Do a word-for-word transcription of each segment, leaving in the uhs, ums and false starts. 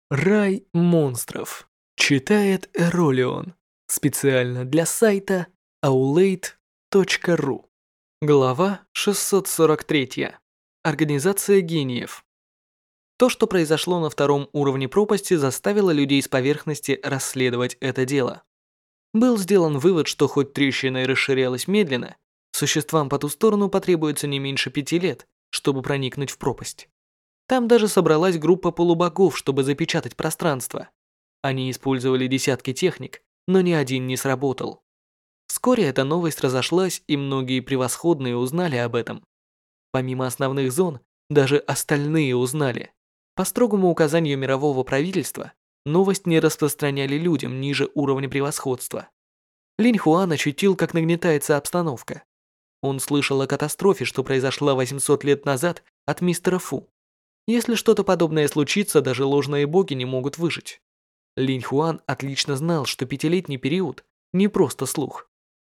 Рай монстров. Читает Эролион. Специально для сайта аулейт точка ру. Глава шестьсот сорок три. Организация гениев. То, что произошло на втором уровне пропасти, заставило людей с поверхности расследовать это дело. Был сделан вывод, что хоть трещина и расширялась медленно, существам по ту сторону потребуется не меньше пяти лет, чтобы проникнуть в пропасть. Там даже собралась группа полубогов, чтобы запечатать пространство. Они использовали десятки техник, но ни один не сработал. Вскоре эта новость разошлась, и многие превосходные узнали об этом. Помимо основных зон, даже остальные узнали. По строгому указанию мирового правительства, новость не распространяли людям ниже уровня превосходства. Линь Хуан ощутил, как нагнетается обстановка. Он слышал о катастрофе, что произошла восемьсот лет назад от мистера Фу. Если что-то подобное случится, даже ложные боги не могут выжить. Линь Хуан отлично знал, что пятилетний период не просто слух.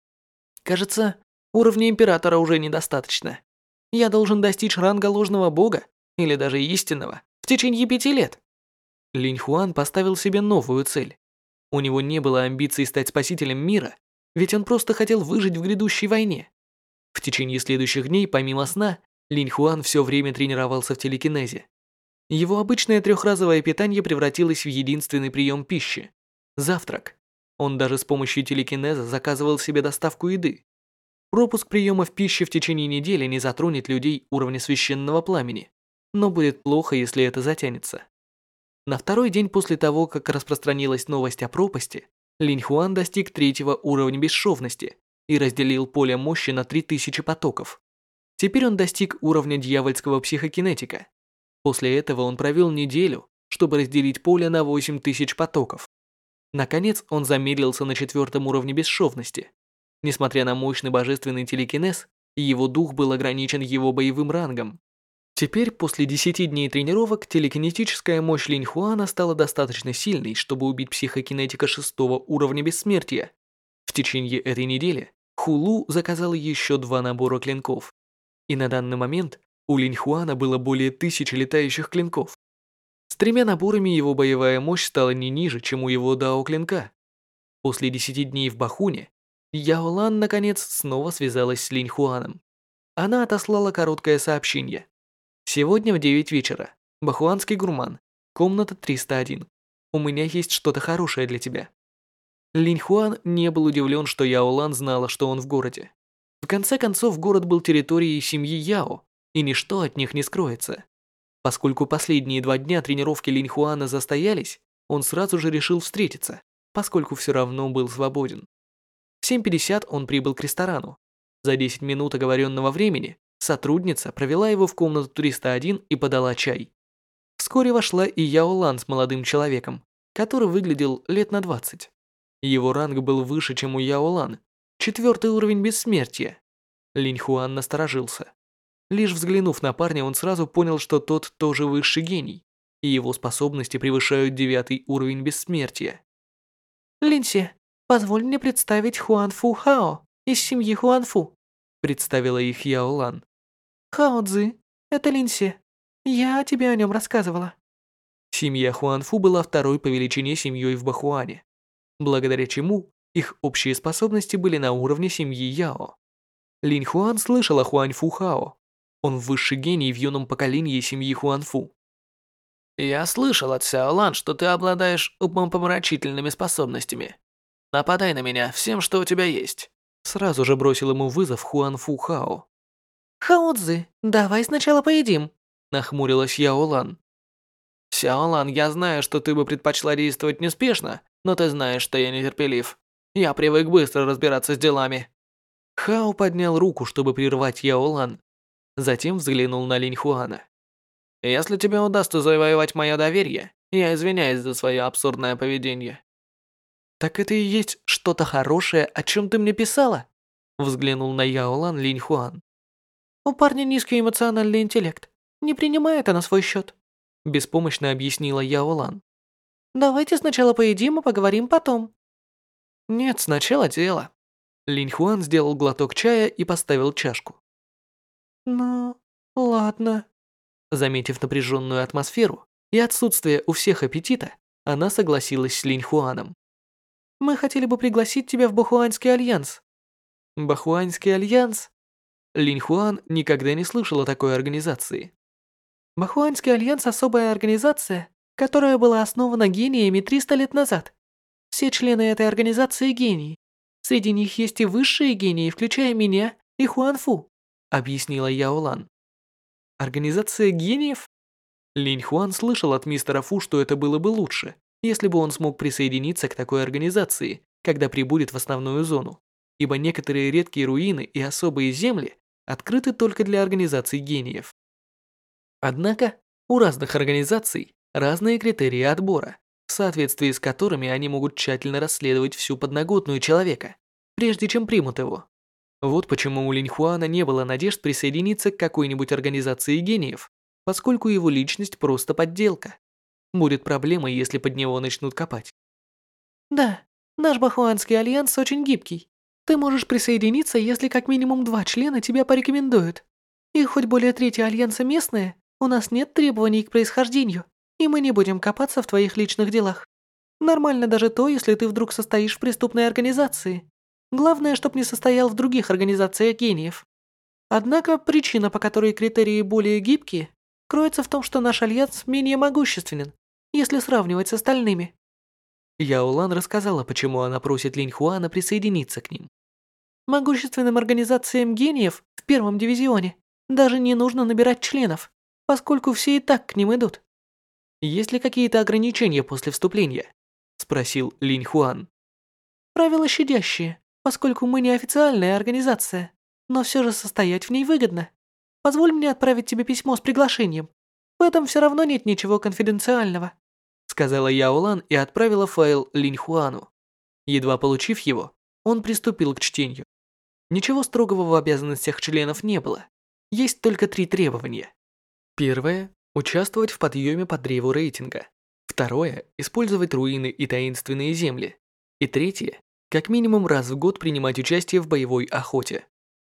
Кажется, уровня императора уже недостаточно. Я должен достичь ранга ложного бога, или даже истинного, в течение пяти лет. Линь Хуан поставил себе новую цель. У него не было амбиций стать спасителем мира, ведь он просто хотел выжить в грядущей войне. В течение следующих дней, помимо сна, Линь Хуан все время тренировался в телекинезе. Его обычное трехразовое питание превратилось в единственный прием пищи – завтрак. Он даже с помощью телекинеза заказывал себе доставку еды. Пропуск приемов пищи в течение недели не затронет людей уровня священного пламени, но будет плохо, если это затянется. На второй день после того, как распространилась новость о пропасти, Линь Хуан достиг третьего уровня бесшовности и разделил поле мощи на три тысячи потоков. Теперь он достиг уровня дьявольского психокинетика. После этого он провел неделю, чтобы разделить поле на восемь тысяч потоков. Наконец, он замедлился на четвертом уровне бесшовности. Несмотря на мощный божественный телекинез, его дух был ограничен его боевым рангом. Теперь, после десяти дней тренировок, телекинетическая мощь Линь Хуана стала достаточно сильной, чтобы убить психокинетика шестого уровня бессмертия. В течение этой недели Хулу заказала еще два набора клинков. И на данный момент у Линь Хуана было более тысячи летающих клинков. С тремя наборами его боевая мощь стала не ниже, чем у его дао клинка. После десяти дней в Бахуне, Яо Лан наконец снова связалась с Линь Хуаном. Она отослала короткое сообщение. «Сегодня в девять вечера. Бахуанский гурман. Комната триста один. У меня есть что-то хорошее для тебя». Линь Хуан не был удивлен, что Яо Лан знала, что он в городе. В конце концов, город был территорией семьи Яо, и ничто от них не скроется. Поскольку последние два дня тренировки Линь Хуана застоялись, он сразу же решил встретиться, поскольку все равно был свободен. В семь пятьдесят он прибыл к ресторану. За десять минут оговоренного времени сотрудница провела его в комнату триста один и подала чай. Вскоре вошла и Яо Лан с молодым человеком, который выглядел лет на двадцать. Его ранг был выше, чем у Яо Лан, четвертый уровень бессмертия. Линь Хуан насторожился. Лишь взглянув на парня, он сразу понял, что тот тоже высший гений, и его способности превышают девятый уровень бессмертия. «Линси, позволь мне представить Хуан Фу Хао из семьи Хуан Фу», представила их Яо Лан. «Хао Цзы, это Линси. Я тебе о нем рассказывала». Семья Хуан Фу была второй по величине семьей в Бахуане, благодаря чему их общие способности были на уровне семьи Яо. Линь Хуан слышал о Хуань Фу Хао. Он высший гений в юном поколении семьи Хуанфу. «Я слышал от Сяо Лан, что ты обладаешь умопомрачительными способностями. Нападай на меня всем, что у тебя есть». Сразу же бросил ему вызов Хуан Фу Хао. «Хао Цзы, давай сначала поедим», нахмурилась Яо Лан. «Сяо Лан, я знаю, что ты бы предпочла действовать неспешно, но ты знаешь, что я нетерпелив. Я привык быстро разбираться с делами». Хао поднял руку, чтобы прервать Яо Лан. Затем взглянул на Линь Хуана. «Если тебе удастся завоевать мое доверие, я извиняюсь за свое абсурдное поведение». «Так это и есть что-то хорошее, о чем ты мне писала?» Взглянул на Яо Лан Линь Хуан. «У парня низкий эмоциональный интеллект. Не принимай это на свой счет», беспомощно объяснила Яо Лан. «Давайте сначала поедим и поговорим потом». «Нет, сначала дело». Линь Хуан сделал глоток чая и поставил чашку. «Ну, ладно». Заметив напряженную атмосферу, и отсутствие у всех аппетита, она согласилась с Линь Хуаном. «Мы хотели бы пригласить тебя в Бахуанский альянс». Бахуанский альянс? Линь Хуан никогда не слышал о такой организации. Бахуанский альянс – особая организация, которая была основана гениями триста лет назад. Все члены этой организации – гении. Среди них есть и высшие гении, включая меня и Хуан Фу, объяснила Яо Лан. Организация гениев? Линь Хуан слышал от мистера Фу, что это было бы лучше, если бы он смог присоединиться к такой организации, когда прибудет в основную зону, ибо некоторые редкие руины и особые земли открыты только для организаций гениев. Однако, у разных организаций разные критерии отбора, в соответствии с которыми они могут тщательно расследовать всю подноготную человека, прежде чем примут его. Вот почему у Линь Хуана не было надежд присоединиться к какой-нибудь организации гениев, поскольку его личность просто подделка. Будет проблемой, если под него начнут копать. Да, наш Бахуанский альянс очень гибкий. Ты можешь присоединиться, если как минимум два члена тебя порекомендуют. И хоть более трети альянса местные, у нас нет требований к происхождению, и мы не будем копаться в твоих личных делах. Нормально даже то, если ты вдруг состоишь в преступной организации. Главное, чтоб не состоял в других организациях гениев. Однако причина, по которой критерии более гибкие, кроется в том, что наш альянс менее могущественен, если сравнивать с остальными. Яо Лан рассказала, почему она просит Линь Хуана присоединиться к ним. Могущественным организациям гениев в первом дивизионе даже не нужно набирать членов, поскольку все и так к ним идут. Есть ли какие-то ограничения после вступления? Спросил Линь Хуан. Правила щадящие, поскольку мы не официальная организация, но все же состоять в ней выгодно. Позволь мне отправить тебе письмо с приглашением. В этом все равно нет ничего конфиденциального, сказала Яо Лан и отправила файл Линь Хуану. Едва получив его, он приступил к чтению. Ничего строгого в обязанностях членов не было. Есть только три требования. Первое – участвовать в подъеме по древу рейтинга. Второе – использовать руины и таинственные земли. И третье – как минимум раз в год принимать участие в боевой охоте.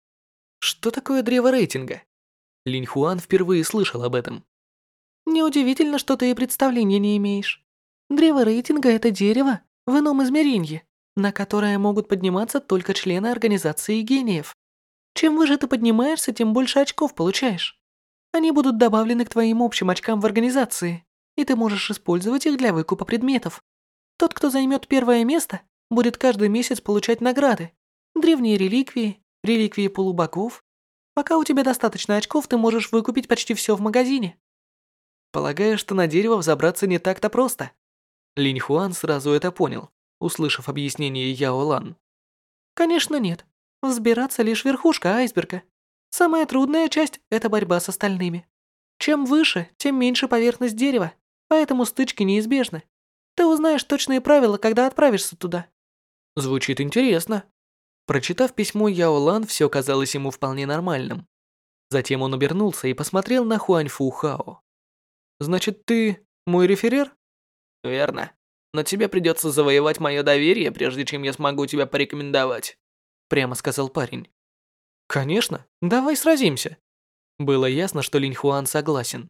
Что такое древо рейтинга? Линь Хуан впервые слышал об этом. Неудивительно, что ты и представления не имеешь. Древо рейтинга – это дерево в ином измерении, на которое могут подниматься только члены организации гениев. Чем выше ты поднимаешься, тем больше очков получаешь. Они будут добавлены к твоим общим очкам в организации, и ты можешь использовать их для выкупа предметов. Тот, кто займет первое место, будет каждый месяц получать награды. Древние реликвии, реликвии полубогов. Пока у тебя достаточно очков, ты можешь выкупить почти все в магазине. Полагаю, что на дерево взобраться не так-то просто. Линь Хуан сразу это понял, услышав объяснение Яо Лан. Конечно, нет. Взбираться лишь верхушка айсберга. Самая трудная часть – это борьба с остальными. Чем выше, тем меньше поверхность дерева, поэтому стычки неизбежны. Ты узнаешь точные правила, когда отправишься туда. Звучит интересно. Прочитав письмо Яо Лан, все казалось ему вполне нормальным. Затем он обернулся и посмотрел на Хуаньфу Хао. «Значит, ты мой реферер?» «Верно. Но тебе придется завоевать мое доверие, прежде чем я смогу тебя порекомендовать», прямо сказал парень. «Конечно, давай сразимся». Было ясно, что Линь Хуан согласен.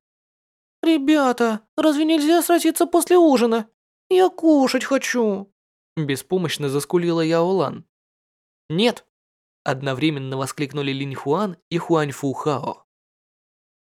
«Ребята, разве нельзя сразиться после ужина? Я кушать хочу!» Беспомощно заскулила Яо Лан. «Нет!» Одновременно воскликнули Линь Хуан и Хуаньфу Хао.